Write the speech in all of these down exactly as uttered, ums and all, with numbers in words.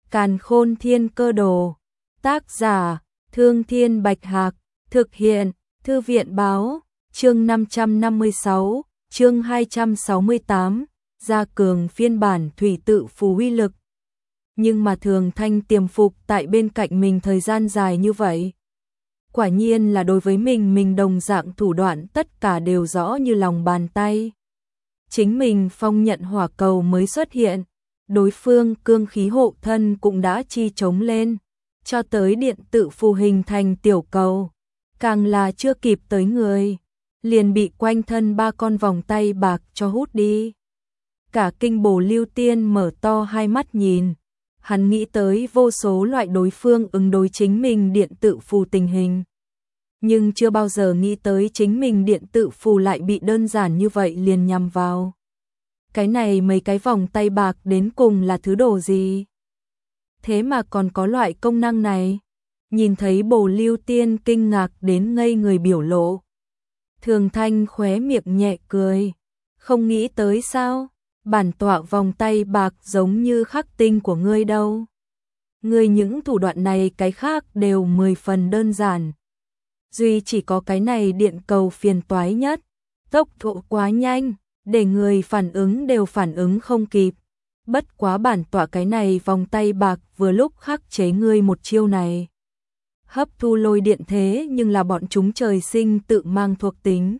Càn Khôn Thiên Cơ Đồ. Tác giả: Thương Thiên Bạch Hạc. Thực hiện: Thư viện báo. Chương năm trăm năm mươi sáu, chương hai trăm sáu mươi tám, gia cường phiên bản thủy tự phù uy lực. Nhưng mà Thường Thanh tiềm phục tại bên cạnh mình thời gian dài như vậy. Quả nhiên là đối với mình mình đồng dạng thủ đoạn tất cả đều rõ như lòng bàn tay. Chính mình phong nhận hỏa cầu mới xuất hiện, đối phương cương khí hộ thân cũng đã chi chống lên, cho tới điện tự phù hình thành tiểu cầu, càng là chưa kịp tới người, liền bị quanh thân ba con vòng tay bạc cho hút đi. Cả kinh Bồ Lưu Tiên mở to hai mắt nhìn, hắn nghĩ tới vô số loại đối phương ứng đối chính mình điện tự phù tình hình. Nhưng chưa bao giờ nghĩ tới chính mình điện tự phù lại bị đơn giản như vậy liền nhằm vào. Cái này mấy cái vòng tay bạc đến cùng là thứ đồ gì? Thế mà còn có loại công năng này. Nhìn thấy Bồ Lưu Tiên kinh ngạc đến ngây người biểu lộ. Thường Thanh khóe miệng nhẹ cười. Không nghĩ tới sao? Bản tọa vòng tay bạc giống như khắc tinh của ngươi đâu. Ngươi những thủ đoạn này cái khác đều mười phần đơn giản. Duy chỉ có cái này điện cầu phiền toái nhất. Tốc độ quá nhanh, để người phản ứng đều phản ứng không kịp. Bất quá bản tọa cái này vòng tay bạc vừa lúc khắc chế ngươi một chiêu này. Hấp thu lôi điện thế nhưng là bọn chúng trời sinh tự mang thuộc tính.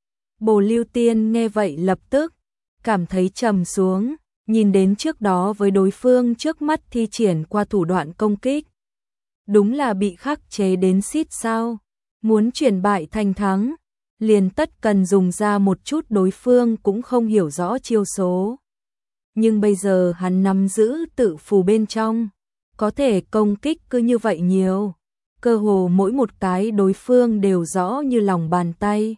Bồ Lưu Tiên nghe vậy lập tức cảm thấy trầm xuống, nhìn đến trước đó với đối phương trước mắt thi triển qua thủ đoạn công kích. Đúng là bị khắc chế đến xít sao, muốn chuyển bại thành thắng, liền tất cần dùng ra một chút đối phương cũng không hiểu rõ chiêu số. Nhưng bây giờ hắn nắm giữ tự phù bên trong, có thể công kích cứ như vậy nhiều, cơ hồ mỗi một cái đối phương đều rõ như lòng bàn tay.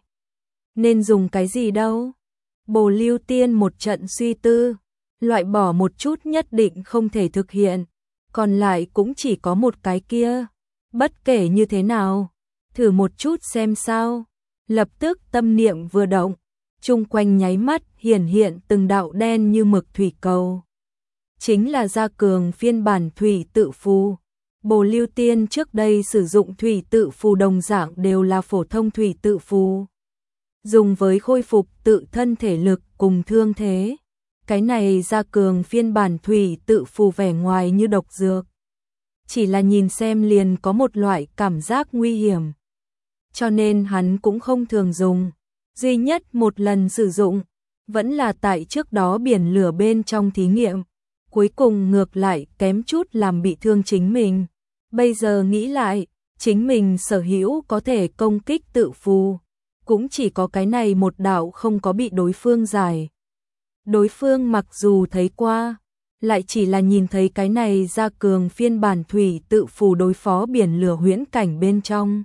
Nên dùng cái gì đâu? Bồ Lưu Tiên một trận suy tư, loại bỏ một chút nhất định không thể thực hiện, còn lại cũng chỉ có một cái kia. Bất kể như thế nào, thử một chút xem sao. Lập tức tâm niệm vừa động, chung quanh nháy mắt hiển hiện từng đạo đen như mực thủy cầu. Chính là gia cường phiên bản thủy tự phù. Bồ Lưu Tiên trước đây sử dụng thủy tự phù đồng dạng đều là phổ thông thủy tự phù, dùng với khôi phục tự thân thể lực cùng thương thế. Cái này gia cường phiên bản thủy tự phù vẻ ngoài như độc dược, chỉ là nhìn xem liền có một loại cảm giác nguy hiểm. Cho nên hắn cũng không thường dùng, duy nhất một lần sử dụng, vẫn là tại trước đó biển lửa bên trong thí nghiệm, cuối cùng ngược lại kém chút làm bị thương chính mình. Bây giờ nghĩ lại, chính mình sở hữu có thể công kích tự phù, cũng chỉ có cái này một đạo không có bị đối phương giải. Đối phương mặc dù thấy qua, lại chỉ là nhìn thấy cái này gia cường phiên bản thủy tự phù đối phó biển lửa huyễn cảnh bên trong.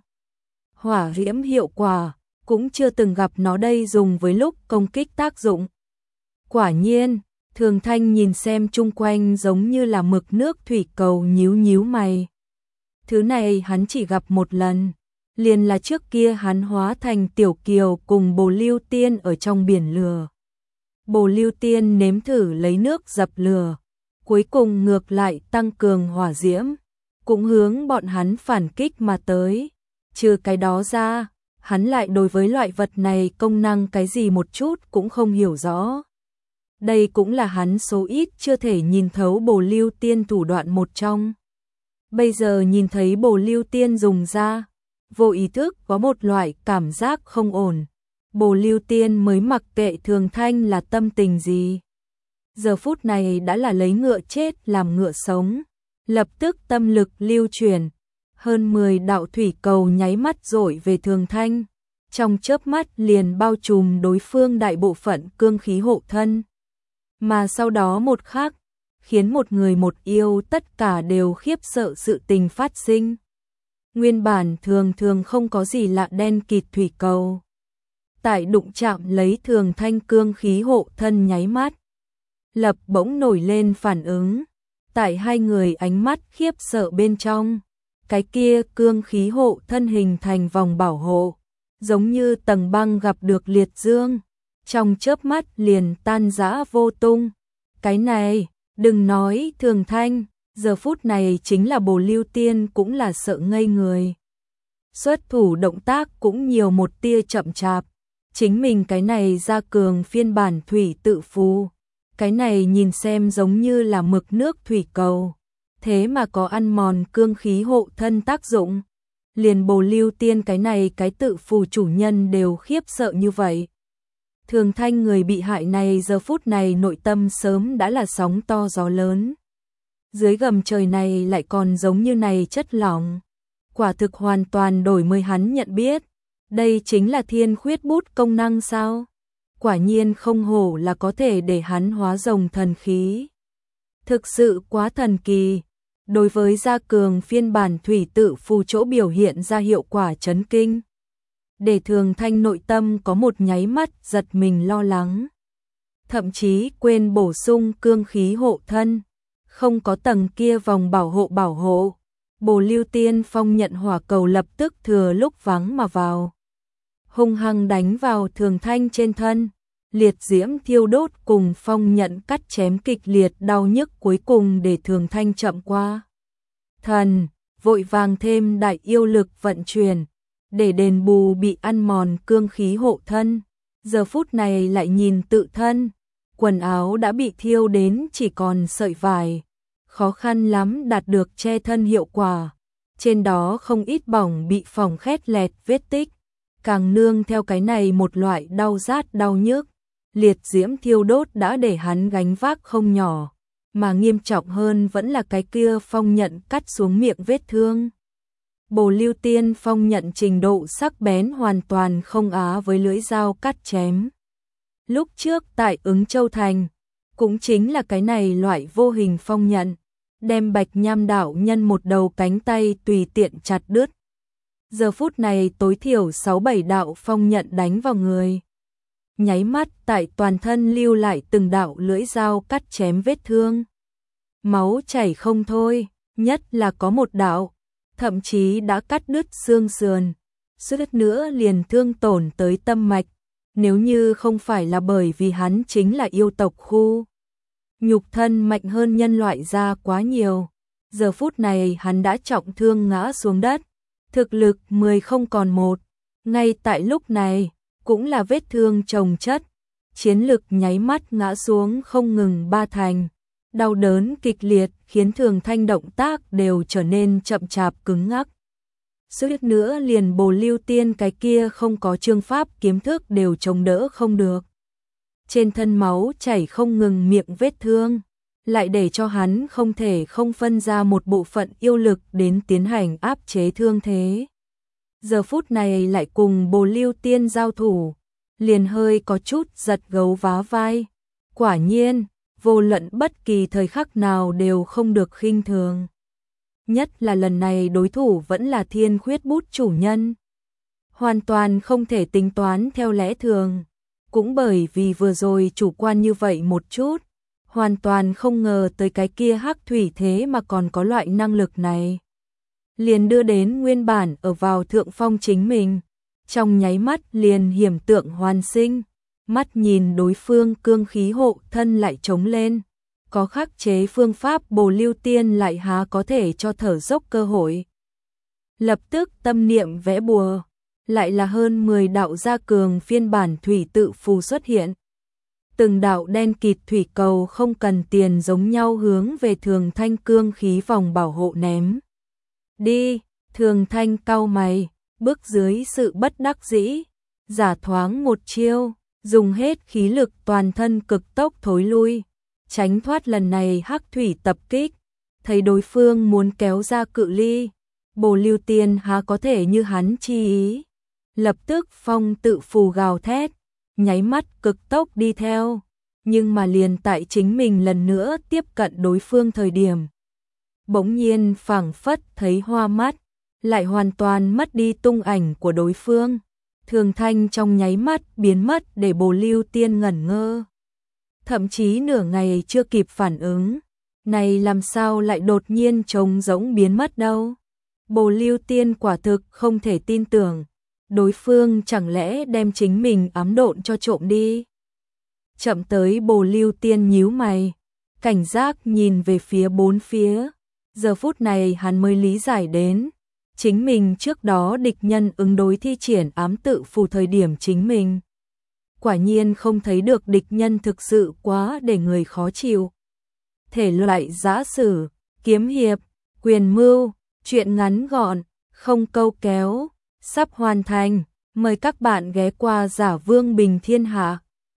Hỏa diễm hiệu quả, cũng chưa từng gặp nó đây dùng với lúc công kích tác dụng. Quả nhiên, Thường Thanh nhìn xem chung quanh giống như là mực nước thủy cầu nhíu nhíu mày. Thứ này hắn chỉ gặp một lần, liền là trước kia hắn hóa thành Tiểu Kiều cùng Bồ Lưu Tiên ở trong biển lửa. Bồ Lưu Tiên nếm thử lấy nước dập lửa, cuối cùng ngược lại tăng cường hỏa diễm, cũng hướng bọn hắn phản kích mà tới. Trừ cái đó ra, hắn lại đối với loại vật này công năng cái gì một chút cũng không hiểu rõ. Đây cũng là hắn số ít chưa thể nhìn thấu Bồ Lưu Tiên thủ đoạn một trong. Bây giờ nhìn thấy Bồ Lưu Tiên dùng ra, vô ý thức có một loại cảm giác không ổn. Bồ Lưu Tiên mới mặc kệ Thường Thanh là tâm tình gì. Giờ phút này đã là lấy ngựa chết làm ngựa sống, lập tức tâm lực lưu chuyển. Hơn mười đạo thủy cầu nháy mắt dội về Thường Thanh, trong chớp mắt liền bao trùm đối phương đại bộ phận cương khí hộ thân. Mà sau đó một khắc, khiến một người một yêu tất cả đều khiếp sợ sự tình phát sinh. Nguyên bản thường thường không có gì lạ đen kịt thủy cầu, tại đụng chạm lấy Thường Thanh cương khí hộ thân nháy mắt, lập bỗng nổi lên phản ứng. Tại hai người ánh mắt khiếp sợ bên trong, cái kia cương khí hộ thân hình thành vòng bảo hộ, giống như tầng băng gặp được liệt dương, trong chớp mắt liền tan rã vô tung. Cái này, đừng nói Thường Thanh, Giờ phút này chính là Bồ Lưu Tiên cũng là sợ ngây người. Xuất thủ động tác cũng nhiều một tia chậm chạp. Chính mình cái này gia cường phiên bản thủy tự phù. Cái này nhìn xem giống như là mực nước thủy cầu. Thế mà có ăn mòn cương khí hộ thân tác dụng. Liền Bồ Lưu Tiên cái này cái tự phù chủ nhân đều khiếp sợ như vậy. Thường Thanh người bị hại này giờ phút này nội tâm sớm đã là sóng to gió lớn. Dưới gầm trời này lại còn giống như này chất lỏng. Quả thực hoàn toàn đổi mới hắn nhận biết. Đây chính là thiên khuyết bút công năng sao? Quả nhiên không hổ là có thể để hắn hóa rồng thần khí. Thực sự quá thần kỳ. Đối với gia cường phiên bản thủy tự phù chỗ biểu hiện ra hiệu quả chấn kinh. Để Thường Thanh nội tâm có một nháy mắt giật mình lo lắng. Thậm chí quên bổ sung cương khí hộ thân. Không có tầng kia vòng bảo hộ bảo hộ. Bồ Lưu Tiên phong nhận hỏa cầu lập tức thừa lúc vắng mà vào. Hung hăng đánh vào Thường Thanh trên thân. Liệt diễm thiêu đốt cùng phong nhận cắt chém kịch liệt đau nhức cuối cùng để Thường Thanh chậm qua. Thần, vội vàng thêm đại yêu lực vận chuyển. Để đền bù bị ăn mòn cương khí hộ thân. Giờ phút này lại nhìn tự thân. Quần áo đã bị thiêu đến chỉ còn sợi vải. Khó khăn lắm đạt được che thân hiệu quả. Trên đó không ít bỏng bị phỏng khét lẹt vết tích. Càng nương theo cái này một loại đau rát đau nhức. Liệt diễm thiêu đốt đã để hắn gánh vác không nhỏ. Mà nghiêm trọng hơn vẫn là cái kia phong nhận cắt xuống miệng vết thương. Bồ Lưu Tiên phong nhận trình độ sắc bén hoàn toàn không á với lưỡi dao cắt chém. Lúc trước tại Ứng Châu Thành, cũng chính là cái này loại vô hình phong nhận, đem Bạch Nham đạo nhân một đầu cánh tay tùy tiện chặt đứt. Giờ phút này tối thiểu sáu bảy đạo phong nhận đánh vào người. Nháy mắt tại toàn thân lưu lại từng đạo lưỡi dao cắt chém vết thương. Máu chảy không thôi, nhất là có một đạo, thậm chí đã cắt đứt xương sườn, suýt nữa liền thương tổn tới tâm mạch. Nếu như không phải là bởi vì hắn chính là yêu tộc khu. Nhục thân mạnh hơn nhân loại ra quá nhiều. Giờ phút này hắn đã trọng thương ngã xuống đất. Thực lực mười không còn một. Ngay tại lúc này, cũng là vết thương chồng chất. Chiến lực nháy mắt ngã xuống không ngừng ba thành. Đau đớn kịch liệt khiến Thường Thanh động tác đều trở nên chậm chạp cứng ngắc. Suýt nữa liền Bồ Lưu Tiên cái kia không có chương pháp kiếm thức đều chống đỡ không được. Trên thân máu chảy không ngừng miệng vết thương, lại để cho hắn không thể không phân ra một bộ phận yêu lực đến tiến hành áp chế thương thế. Giờ phút này lại cùng Bồ Lưu Tiên giao thủ, liền hơi có chút giật gấu vá vai. Quả nhiên, vô luận bất kỳ thời khắc nào đều không được khinh thường. Nhất là lần này đối thủ vẫn là Thiên Khuyết Bút chủ nhân. Hoàn toàn không thể tính toán theo lẽ thường. Cũng bởi vì vừa rồi chủ quan như vậy một chút, hoàn toàn không ngờ tới cái kia hắc thủy thế mà còn có loại năng lực này. Liền đưa đến nguyên bản ở vào thượng phong chính mình. Trong nháy mắt liền hiểm tượng hoàn sinh. Mắt nhìn đối phương cương khí hộ thân lại trống lên. Có khắc chế phương pháp Bồ Lưu Tiên lại há có thể cho thở dốc cơ hội. Lập tức tâm niệm vẽ bùa, lại là hơn mười đạo gia cường phiên bản thủy tự phù xuất hiện. Từng đạo đen kịt thủy cầu không cần tiền giống nhau hướng về Thường Thanh cương khí vòng bảo hộ ném. Đi, Thường Thanh cau mày, bước dưới sự bất đắc dĩ, giả thoáng một chiêu, dùng hết khí lực toàn thân cực tốc thối lui. Tránh thoát lần này hắc thủy tập kích, thấy đối phương muốn kéo ra cự ly, Bồ Lưu Tiên há có thể như hắn chi ý. Lập tức phong tự phù gào thét, nháy mắt cực tốc đi theo, nhưng mà liền tại chính mình lần nữa tiếp cận đối phương thời điểm. Bỗng nhiên phảng phất thấy hoa mắt, lại hoàn toàn mất đi tung ảnh của đối phương. Thường Thanh trong nháy mắt biến mất để Bồ Lưu Tiên ngẩn ngơ. Thậm chí nửa ngày chưa kịp phản ứng, này làm sao lại đột nhiên trống rỗng biến mất đâu. Bồ Lưu Tiên quả thực không thể tin tưởng, đối phương chẳng lẽ đem chính mình ám độn cho trộm đi. Chậm tới Bồ Lưu Tiên nhíu mày, cảnh giác nhìn về phía bốn phía, Giờ phút này hắn mới lý giải đến, chính mình trước đó địch nhân ứng đối thi triển ám tự phù thời điểm chính mình. Quả nhiên không thấy được địch nhân thực sự quá để người khó chịu. Thể loại giã sử, kiếm hiệp, quyền mưu, truyện ngắn gọn, không câu kéo, sắp hoàn thành. Mời các bạn ghé qua Giả Vương Bình Thiên Hạ.